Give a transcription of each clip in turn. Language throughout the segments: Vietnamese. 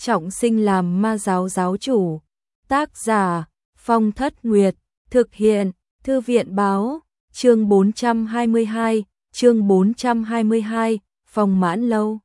trọng sinh làm ma giáo giáo chủ. Tác giả Phong Thất Nguyệt, thực hiện Thư viện báo, chương 422, Phong Mãn Lâu.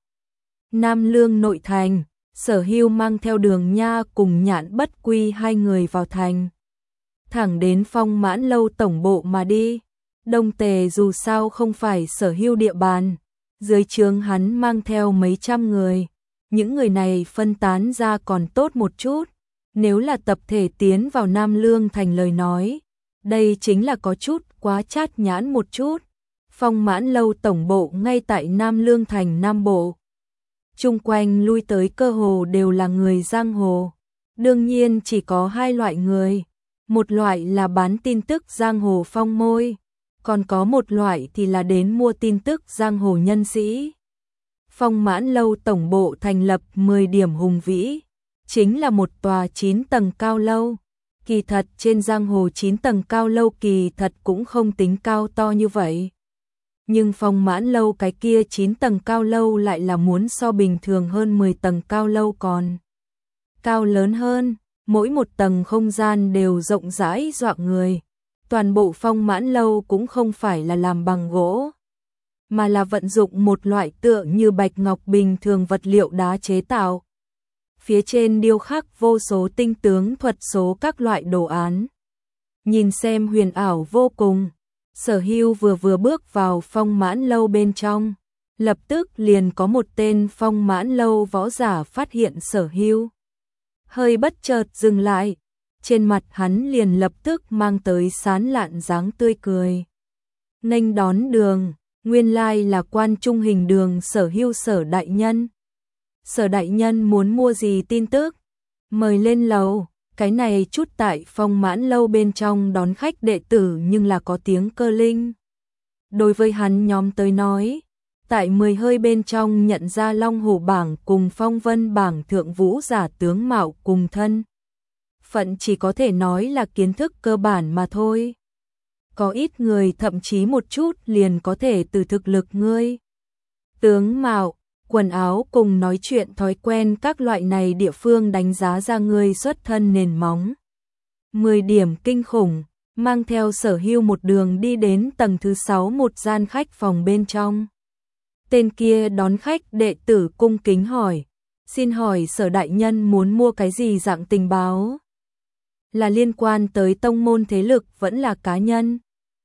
Nam Lương nội thành, Sở Hưu mang theo Đường Nha cùng Nhạn Bất Quy hai người vào thành. Thẳng đến Phong Mãn Lâu tổng bộ mà đi. Đông Tề dù sao không phải Sở Hưu địa bàn, dưới trướng hắn mang theo mấy trăm người. Những người này phân tán ra còn tốt một chút, nếu là tập thể tiến vào Nam Lương thành lời nói, đây chính là có chút quá chát nhãn một chút. Phong Mãn Lâu tổng bộ ngay tại Nam Lương thành Nam Bộ. Chung quanh lui tới cơ hồ đều là người giang hồ. Đương nhiên chỉ có hai loại người. Một loại là bán tin tức giang hồ phong môi, còn có một loại thì là đến mua tin tức giang hồ nhân sĩ. Phong Mãn Lâu tổng bộ thành lập 10 điểm hùng vĩ, chính là một tòa 9 tầng cao lâu. Kỳ thật trên giang hồ 9 tầng cao lâu kỳ thật cũng không tính cao to như vậy. Nhưng Phong Mãn Lâu cái kia 9 tầng cao lâu lại là muốn so bình thường hơn 10 tầng cao lâu còn cao lớn hơn, mỗi một tầng không gian đều rộng rãi dọa người. Toàn bộ Phong Mãn Lâu cũng không phải là làm bằng gỗ, mà là vận dụng một loại tựa như bạch ngọc bình thường vật liệu đá chế tạo. Phía trên điêu khắc vô số tinh tướng thuật số các loại đồ án. Nhìn xem huyền ảo vô cùng. Sở Hưu vừa bước vào Phong Mãn Lâu bên trong, lập tức liền có một tên Phong Mãn Lâu võ giả phát hiện Sở Hưu. Hơi bất chợt dừng lại, trên mặt hắn liền lập tức mang tới sán lạn dáng tươi cười. Nghênh đón Đường, nguyên lai là Quan Trung Hình Đường Sở Hưu Sở đại nhân. Sở đại nhân muốn mua gì tin tức? Mời lên lầu. Cái này chút tại Phong Mãn Lâu bên trong đón khách đệ tử nhưng là có tiếng cơ linh. Đối với hắn nhóm tới nói, tại 10 hơi bên trong nhận ra Long Hổ bảng cùng Phong Vân bảng thượng vũ giả tướng mạo cùng thân phận chỉ có thể nói là kiến thức cơ bản mà thôi. Có ít người thậm chí một chút liền có thể từ thực lực ngươi, tướng mạo, quần áo cùng nói chuyện thói quen các loại này địa phương đánh giá ra ngươi xuất thân nền móng. 10 điểm kinh khủng, mang theo Sở Hưu một đường đi đến tầng thứ 6 một gian khách phòng bên trong. Tên kia đón khách đệ tử cung kính hỏi, xin hỏi Sở đại nhân muốn mua cái gì dạng tình báo? Là liên quan tới tông môn thế lực vẫn là cá nhân?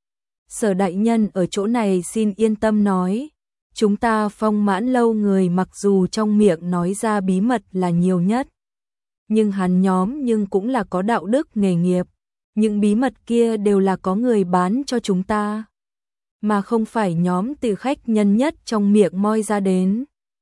Sở đại nhân ở chỗ này xin yên tâm nói. Chúng ta Phong Mãn Lâu người mặc dù trong miệng nói ra bí mật là nhiều nhất, nhưng hắn nhóm nhưng cũng là có đạo đức nghề nghiệp. Những bí mật kia đều là có người bán cho chúng ta, mà không phải nhóm từ khách nhân nhất trong miệng moi ra đến.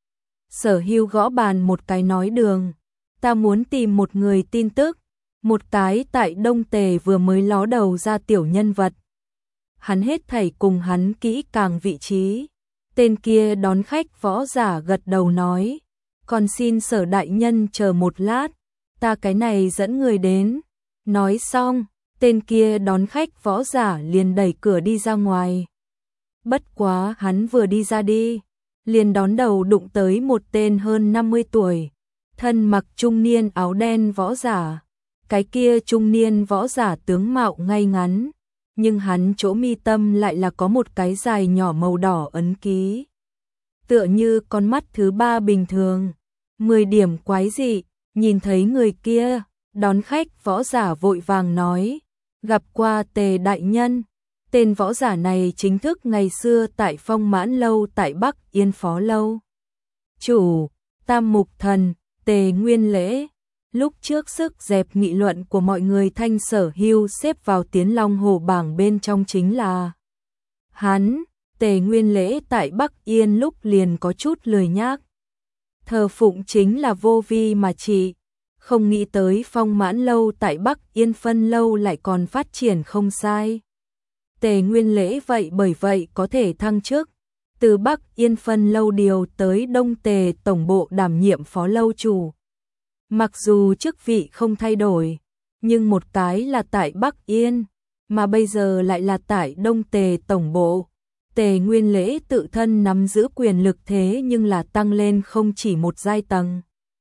Sở Hưu gõ bàn một cái nói, Đường, ta muốn tìm một người tin tức, một cái tại Đông Tề vừa mới ló đầu ra tiểu nhân vật. Hắn hết thảy cùng hắn kỹ càng vị trí. Tên kia đón khách võ giả gật đầu nói, còn xin Sở đại nhân chờ một lát, ta cái này dẫn người đến. Nói xong, tên kia đón khách võ giả liền đẩy cửa đi ra ngoài. Bất quá hắn vừa đi ra đi, liền đón đầu đụng tới một tên hơn 50 tuổi, thân mặc trung niên áo đen võ giả. Cái kia trung niên võ giả tướng mạo ngay ngắn, nhưng hắn chỗ mi tâm lại là có một cái dài nhỏ màu đỏ ấn ký. Tựa như con mắt thứ ba bình thường. 10 điểm quái dị, nhìn thấy người kia, đón khách võ giả vội vàng nói, gặp qua Tề đại nhân. Tên võ giả này chính thức ngày xưa tại Phong Mãn Lâu tại Bắc Yên Phó Lâu. Chủ, Tam Mục Thần, Tề Nguyên Lễ. Lúc trước sức dẹp nghị luận của mọi người thanh Sở Hưu xếp vào Tiến Long Hổ bảng bên trong chính là hắn. Tề Nguyên Lễ tại Bắc Yên lúc liền có chút lười nhác. Thờ phụng chính là vô vi mà trị. Không nghĩ tới Phong Mãn Lâu tại Bắc Yên phân lâu lại còn phát triển không sai. Tề Nguyên Lễ vậy bởi vậy có thể thăng chức, từ Bắc Yên phân lâu điều tới Đông Tề tổng bộ đảm nhiệm phó lâu chủ. Mặc dù chức vị không thay đổi, nhưng một cái là tại Bắc Yên, mà bây giờ lại là tại Đông Tề tổng bộ. Tề Nguyên Lễ tự thân nắm giữ quyền lực thế nhưng là tăng lên không chỉ một giai tầng.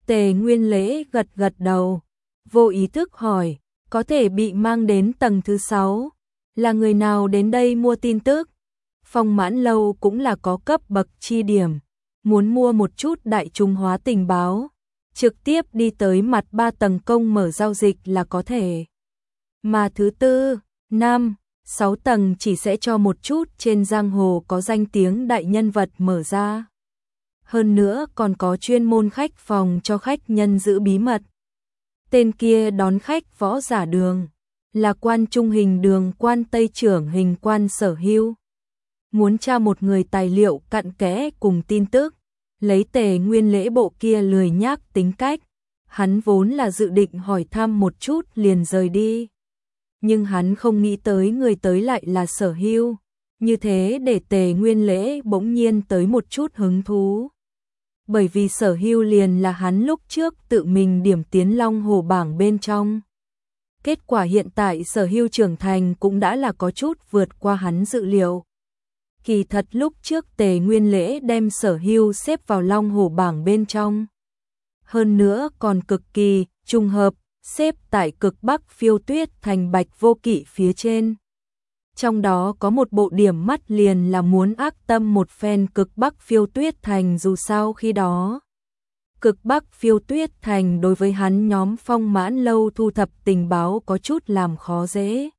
Tề Nguyên Lễ gật gật đầu, vô ý thức hỏi, có thể bị mang đến tầng thứ 6, là người nào đến đây mua tin tức? Phong Mãn Lâu cũng là có cấp bậc chi điểm, muốn mua một chút đại trung hóa tình báo, trực tiếp đi tới mặt 3 tầng công mở giao dịch là có thể. Mà thứ 4, 5, 6 tầng chỉ sẽ cho một chút trên giang hồ có danh tiếng đại nhân vật mở ra. Hơn nữa còn có chuyên môn khách phòng cho khách nhân giữ bí mật. Tên kia đón khách Võ Giả Đường, là quan trung hình đường quan Tây trưởng hình quan Sở Hưu. Muốn tra một người tài liệu cặn kẽ cùng tin tức, lấy Tề Nguyên Lễ bộ kia lười nhác tính cách, hắn vốn là dự định hỏi thăm một chút liền rời đi. Nhưng hắn không nghĩ tới người tới lại là Sở Hưu, như thế để Tề Nguyên Lễ bỗng nhiên tới một chút hứng thú. Bởi vì Sở Hưu liền là hắn lúc trước tự mình điểm tiến Long Hổ bảng bên trong. Kết quả hiện tại Sở Hưu trưởng thành cũng đã là có chút vượt qua hắn dự liệu. Kỳ thật lúc trước Tề Nguyên Lễ đem Sở Hưu xếp vào Long Hổ bảng bên trong. Hơn nữa còn cực kỳ trùng hợp, xếp tại cực Bắc Phiêu Tuyết Thành Bạch Vô Kỵ phía trên. Trong đó có một bộ điểm mắt liền là muốn ác tâm một phen cực Bắc Phiêu Tuyết Thành, dù sao khi đó cực Bắc Phiêu Tuyết Thành đối với hắn nhóm Phong Mãn Lâu thu thập tình báo có chút làm khó dễ.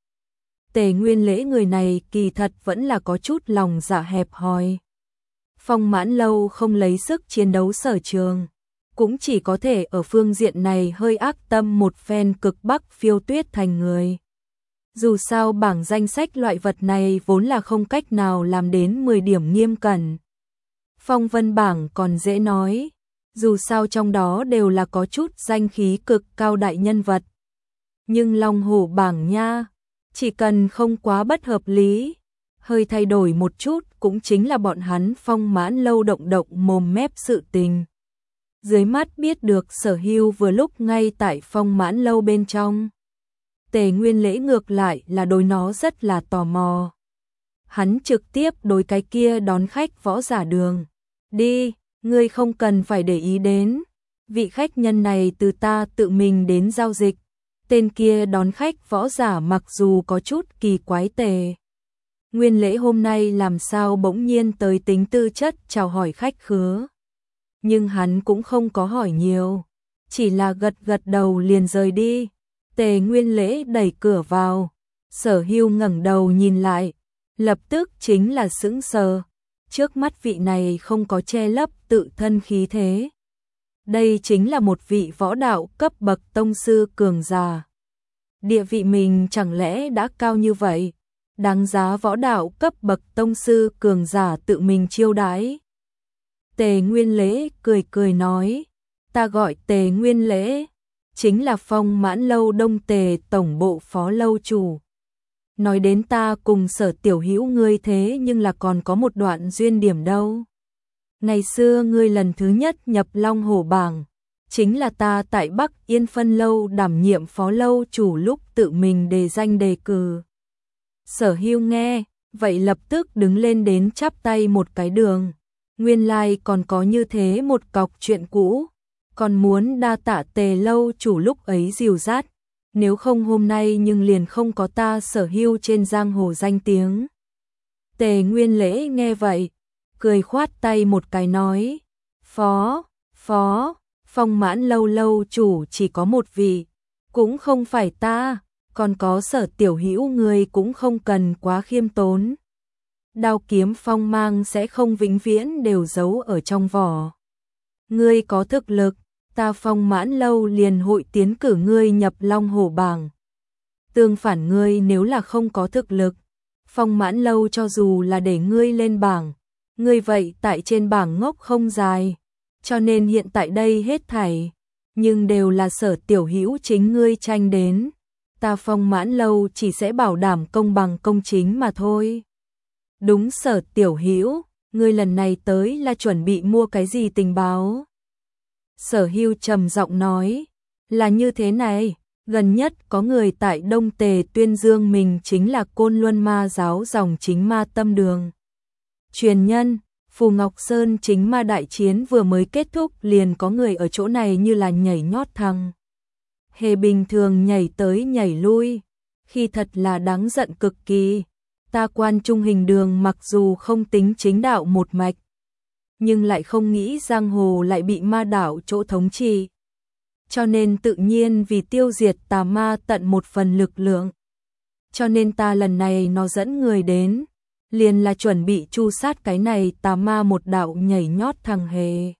Tề Nguyên Lễ người này kỳ thật vẫn là có chút lòng dạ hẹp hòi. Phong Mãn Lâu không lấy sức chiến đấu sở trường, cũng chỉ có thể ở phương diện này hơi ác tâm một phen cực Bắc Phiêu Tuyết Thành người. Dù sao bảng danh sách loại vật này vốn là không cách nào làm đến 10 điểm nghiêm cẩn. Phong vân bảng còn dễ nói, dù sao trong đó đều là có chút danh khí cực cao đại nhân vật. Nhưng Long Hổ bảng nha, chỉ cần không quá bất hợp lý, hơi thay đổi một chút cũng chính là bọn hắn Phong Mãn Lâu động động mồm mép sự tình. Dưới mắt biết được Sở Hưu vừa lúc ngay tại Phong Mãn Lâu bên trong. Tề Nguyên Lễ ngược lại là đối nó rất là tò mò. Hắn trực tiếp đối cái kia đón khách Võ Giả Đường. Đi, ngươi không cần phải để ý đến. Vị khách nhân này từ ta tự mình đến giao dịch. Tên kia đón khách Võ Giả mặc dù có chút kỳ quái. Tề Nguyên Lễ hôm nay làm sao bỗng nhiên tới tính tư chất chào hỏi khách khứa. Nhưng hắn cũng không có hỏi nhiều, chỉ là gật gật đầu liền rời đi. Tề Nguyên Lễ đẩy cửa vào, Sở Hưu ngẩng đầu nhìn lại, lập tức chính là sững sờ. Trước mắt vị này không có che lấp tự thân khí thế. Đây chính là một vị võ đạo cấp bậc tông sư cường giả. Địa vị mình chẳng lẽ đã cao như vậy, đáng giá võ đạo cấp bậc tông sư cường giả tự mình chiêu đãi. Tề Nguyên Lễ cười cười nói, ta gọi Tề Nguyên Lễ, chính là Phong Mãn Lâu Đông Tề tổng bộ phó lâu chủ. Nói đến ta cùng Sở tiểu hữu ngươi thế nhưng là còn có một đoạn duyên điểm đâu. Ngày xưa ngươi lần thứ nhất nhập Long Hổ bảng, chính là ta tại Bắc Yên Phân Lâu đảm nhiệm phó lâu chủ lúc tự mình đề danh đề cử. Sở Hưu nghe, vậy lập tức đứng lên đến chắp tay một cái đường. Nguyên lai còn có như thế một cọc chuyện cũ, còn muốn đa tạ Tề lâu chủ lúc ấy dìu dắt, nếu không hôm nay nhưng liền không có ta Sở Hưu trên giang hồ danh tiếng. Tề Nguyên Lễ nghe vậy, cười khoát tay một cái nói, phó, Phong Mãn Lâu lâu chủ chỉ có một vị, cũng không phải ta, còn có Sở tiểu hữu người cũng không cần quá khiêm tốn. Đao kiếm phong mang sẽ không vĩnh viễn đều giấu ở trong vỏ. Ngươi có thực lực, ta Phong Mãn Lâu liền hội tiến cử ngươi nhập Long Hổ bảng. Tương phản ngươi nếu là không có thực lực, Phong Mãn Lâu cho dù là để ngươi lên bảng, ngươi vậy tại trên bảng ngốc không dài, cho nên hiện tại đây hết thảy, nhưng đều là Sở tiểu hữu chính ngươi tranh đến, ta Phong Mãn Lâu chỉ sẽ bảo đảm công bằng công chính mà thôi. Đúng Sở tiểu hữu, ngươi lần này tới là chuẩn bị mua cái gì tình báo? Sở Hưu trầm giọng nói, là như thế này, gần nhất có người tại Đông Tề tuyên dương mình chính là Côn Luân Ma giáo dòng chính Ma Tâm Đường. Truyền nhân, Phù Ngọc Sơn chính ma đại chiến vừa mới kết thúc liền có người ở chỗ này như là nhảy nhót thằng hề bình thường nhảy tới nhảy lui, khi thật là đáng giận cực kỳ. Ta Quan Trung Hình Đường mặc dù không tính chính đạo một mạch, nhưng lại không nghĩ giang hồ lại bị ma đạo chỗ thống trị. Cho nên tự nhiên vì tiêu diệt tà ma tận một phần lực lượng. Cho nên ta lần này nó dẫn người đến, liền là chuẩn bị tru sát cái này tà ma một đạo nhảy nhót thằng hề.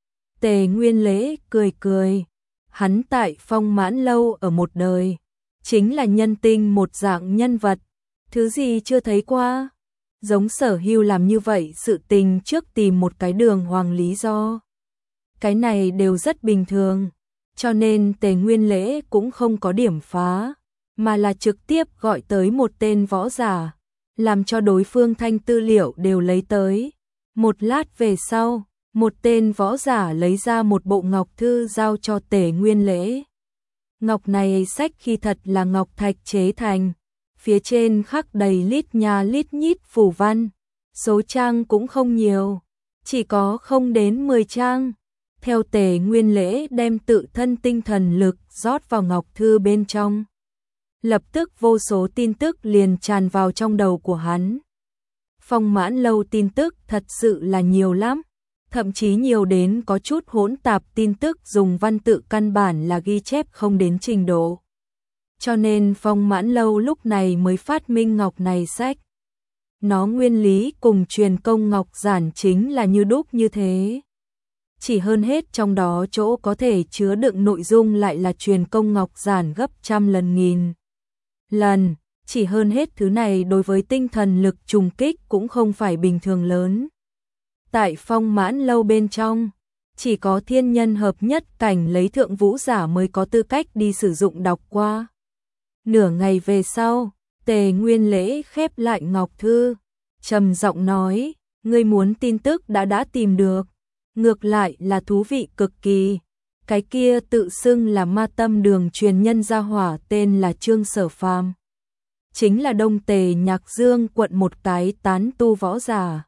Tề Nguyên Lễ cười cười, hắn tại Phong Mãn Lâu ở một đời, chính là nhân tinh một dạng nhân vật, thứ gì chưa thấy qua. Giống Sở Hưu làm như vậy sự tình trước tìm một cái đường hoàng lý do. Cái này đều rất bình thường, cho nên Tề Nguyên Lễ cũng không có điểm phá, mà là trực tiếp gọi tới một tên võ giả, làm cho đối phương thanh tư liệu đều lấy tới. Một lát về sau, một tên võ giả lấy ra một bộ ngọc thư giao cho Tề Nguyên Lễ. Ngọc này sách khi thật là ngọc thạch chế thành, phía trên khắc đầy lít nha lít nhít phù văn, số trang cũng không nhiều, chỉ có không đến 10 trang. Theo Tề Nguyên Lễ đem tự thân tinh thần lực rót vào ngọc thư bên trong, lập tức vô số tin tức liền tràn vào trong đầu của hắn. Phong Mãn Lâu tin tức thật sự là nhiều lắm, thậm chí nhiều đến có chút hỗn tạp tin tức dùng văn tự căn bản là ghi chép không đến trình độ. Cho nên Phong Mãn Lâu lúc này mới phát minh ngọc này sách. Nó nguyên lý cùng truyền công ngọc giản chính là như đúc như thế. Chỉ hơn hết trong đó chỗ có thể chứa đựng nội dung lại là truyền công ngọc giản gấp trăm lần nghìn lần. Chỉ hơn hết thứ này đối với tinh thần lực trùng kích cũng không phải bình thường lớn. Tại Phong Mãn Lâu bên trong, chỉ có thiên nhân hợp nhất cảnh lấy thượng vũ giả mới có tư cách đi sử dụng đọc qua. Nửa ngày về sau, Tề Nguyên Lễ khép lại ngọc thư, trầm giọng nói, ngươi muốn tin tức đã tìm được, ngược lại là thú vị cực kỳ. Cái kia tự xưng là Ma Tâm Đường truyền nhân gia hỏa tên là Trương Sở Phàm, chính là Đông Tề Nhạc Dương quận một cái tán tu võ giả,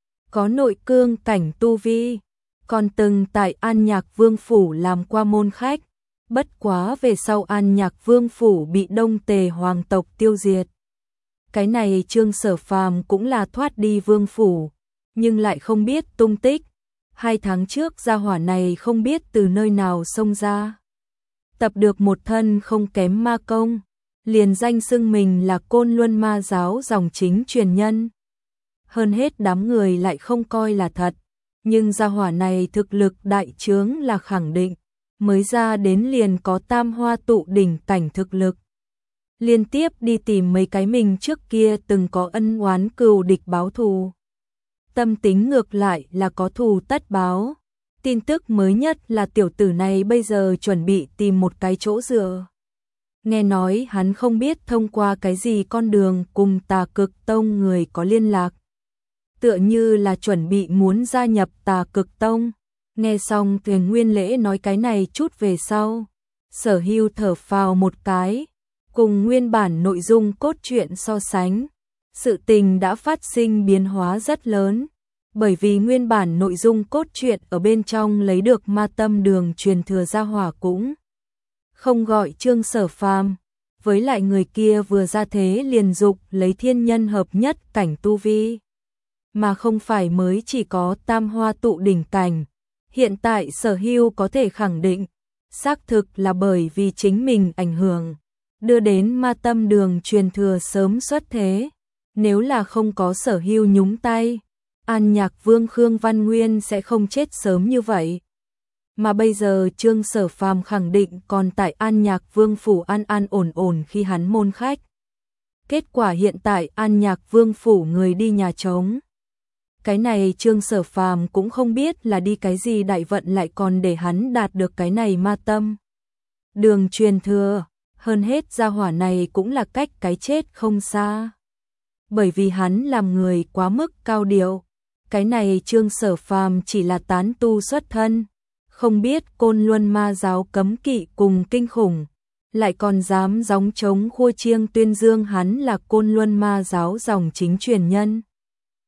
có nội cương cảnh tu vi, còn từng tại An Nhạc Vương phủ làm qua môn khách. Bất quá về sau An Nhạc Vương phủ bị Đông Tề hoàng tộc tiêu diệt. Cái này Trương Sở Phàm cũng là thoát đi vương phủ, nhưng lại không biết tung tích. 2 tháng trước gia hỏa này không biết từ nơi nào xông ra, tập được một thân không kém ma công, liền danh xưng mình là Côn Luân Ma giáo dòng chính truyền nhân. Hơn hết đám người lại không coi là thật, nhưng gia hỏa này thực lực đại trướng là khẳng định, mới ra đến liền có tam hoa tụ đỉnh cảnh thực lực. Liên tiếp đi tìm mấy cái mình trước kia từng có ân oán cừu địch báo thù. Tâm tính ngược lại là có thù tất báo. Tin tức mới nhất là tiểu tử này bây giờ chuẩn bị tìm một cái chỗ dựa. Nghe nói hắn không biết thông qua cái gì con đường cùng Tà Cực Tông người có liên lạc. Tựa như là chuẩn bị muốn gia nhập Tà Cực Tông. Nghe xong Tề Nguyên Lễ nói cái này chút về sau, Sở Hưu thở phào một cái, cùng nguyên bản nội dung cốt truyện so sánh, sự tình đã phát sinh biến hóa rất lớn, bởi vì nguyên bản nội dung cốt truyện ở bên trong lấy được Ma Tâm Đường truyền thừa gia hỏa cũng không gọi Trương Sở Phàm, với lại người kia vừa ra thế liền dục lấy thiên nhân hợp nhất cảnh tu vi, mà không phải mới chỉ có tam hoa tụ đỉnh cảnh. Hiện tại Sở Hưu có thể khẳng định, xác thực là bởi vì chính mình ảnh hưởng, đưa đến Ma Tâm Đường truyền thừa sớm xuất thế. Nếu là không có Sở Hưu nhúng tay, An Nhạc Vương Khương Văn Nguyên sẽ không chết sớm như vậy. Mà bây giờ Trương Sở Phàm khẳng định còn tại An Nhạc Vương phủ an an ổn ổn khi hắn môn khách. Kết quả hiện tại An Nhạc Vương phủ người đi nhà trống. Cái này Trương Sở Phàm cũng không biết là đi cái gì đại vận lại còn để hắn đạt được cái này Ma Tâm Đường truyền thừa, hơn hết gia hỏa này cũng là cách cái chết không xa. Bởi vì hắn làm người quá mức cao điệu, cái này Trương Sở Phàm chỉ là tán tu xuất thân, không biết Côn Luân Ma giáo cấm kỵ cùng kinh khủng, lại còn dám gióng trống khua chiêng tuyên dương hắn là Côn Luân Ma giáo dòng chính truyền nhân.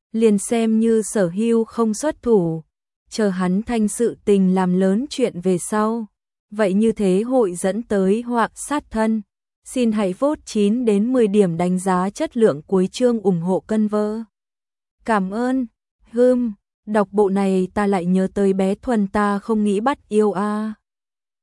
liền xem như Sở Hưu không xuất thủ, chờ hắn thanh sự tình làm lớn chuyện về sau. Vậy như thế hội dẫn tới hoặc sát thân. Xin hãy vote 9 đến 10 điểm đánh giá chất lượng cuối chương ủng hộ cân vơ. Cảm ơn. Đọc bộ này ta lại nhớ tới bé Thuần ta không nghĩ bắt yêu a.